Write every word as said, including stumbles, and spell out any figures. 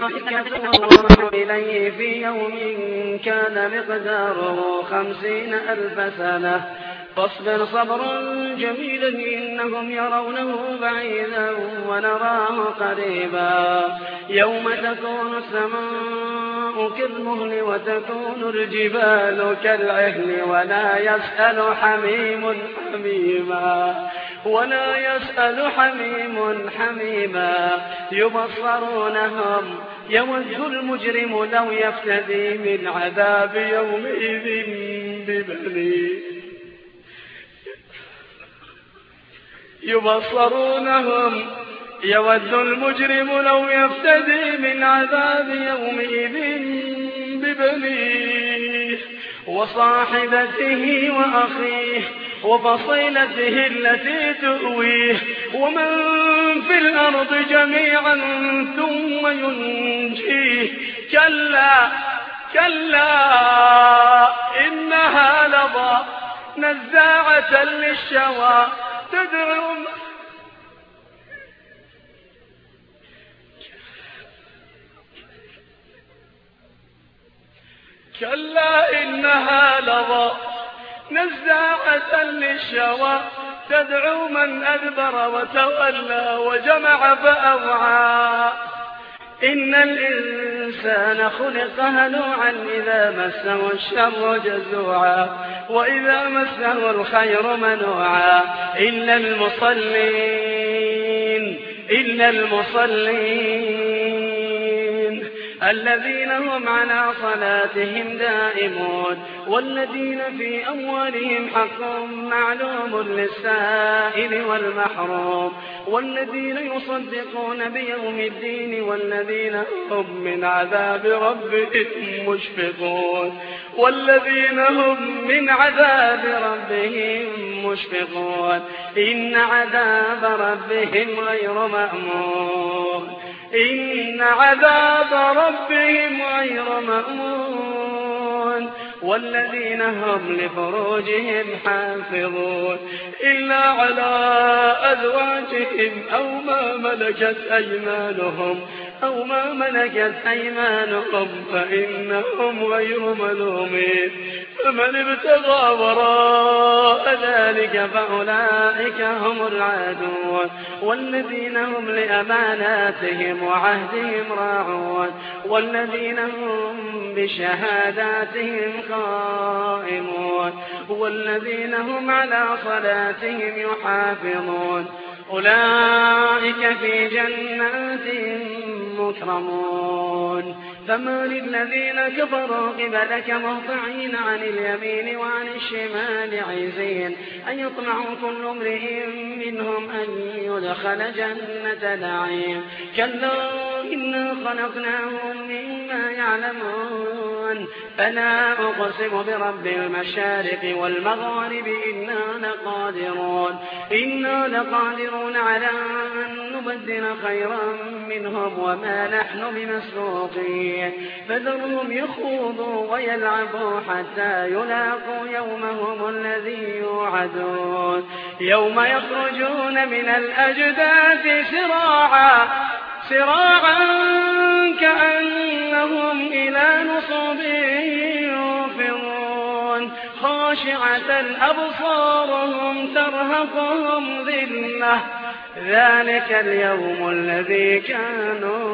يرجعون إليه في يوم كان مقداره خمسين ألف سنة فاصبر صبرا جميلا إنهم يرونه بعيدا ونراه قريبا يوم تكون السماء كالمهل وتكون الجبال كالعهن ولا يسأل حميم حميما ولا يسأل حميم حميما يبصرونهم يود المجرم لو يفتدي من عذاب يومئذ ببنيه يبصرونهم يود المجرم لو يفتدي من عذاب يومئذ ببنيه وصاحبته وأخيه وفصيلته التي تؤويه ومن في الأرض جميعا ثم ينجيه كلا كلا إنها لظى نزاعة للشوى تدعو كلا إنها لظى نزاعة للشوى تدعو من أدبر وتولى وجمع فأوعى إن الإنسان خلق هلوعا إذا مسه الشر جزوعا وإذا مسه الخير منوعا إلا المصلين إلا المصلين الذين هم على صلاتهم دائمون والذين في أموالهم حق معلوم للسائل والمحروم والذين يصدقون بيوم الدين والذين هم من عذاب ربهم مشفقون والذين هم من عذاب ربهم مشفقون إن عذاب ربهم غير مأمون إن عذاب ربهم غير مأمون والذين هم لفروجهم حافظون إلا على أزواجهم أو ما ملكت أيمانهم أو ما ملكت أيمانهم فإنهم غير ملومين فمن ابتغى وراء ذلك فأولئك هم العادون والذين هم لأماناتهم وعهدهم راعون والذين هم بشهاداتهم قائمون والذين هم على صلاتهم يحافظون أولئك في جنات مكرمون فما للذين كفروا قبلك مهطعين عن اليمين وعن الشمال عزين أن يطمعوا كل امرئ منهم أن يدخل جنة نعيم كلا إنا خلقناهم مما يعلمون فلا أقسم برب المشارق والمغارب إنا لقادرون إنا لقادرون على أن نبدل خيرا منهم وما نحن بمسبوقين فذرهم يخوضوا ويلعبوا حتى يلاقوا يومهم الذي يوعدون يوم يخرجون من الأجداث سراعا سراعا كأنهم إلى نصب يوفضون خاشعة أبصارهم ترهقهم ذلة ذلك اليوم الذي كانوا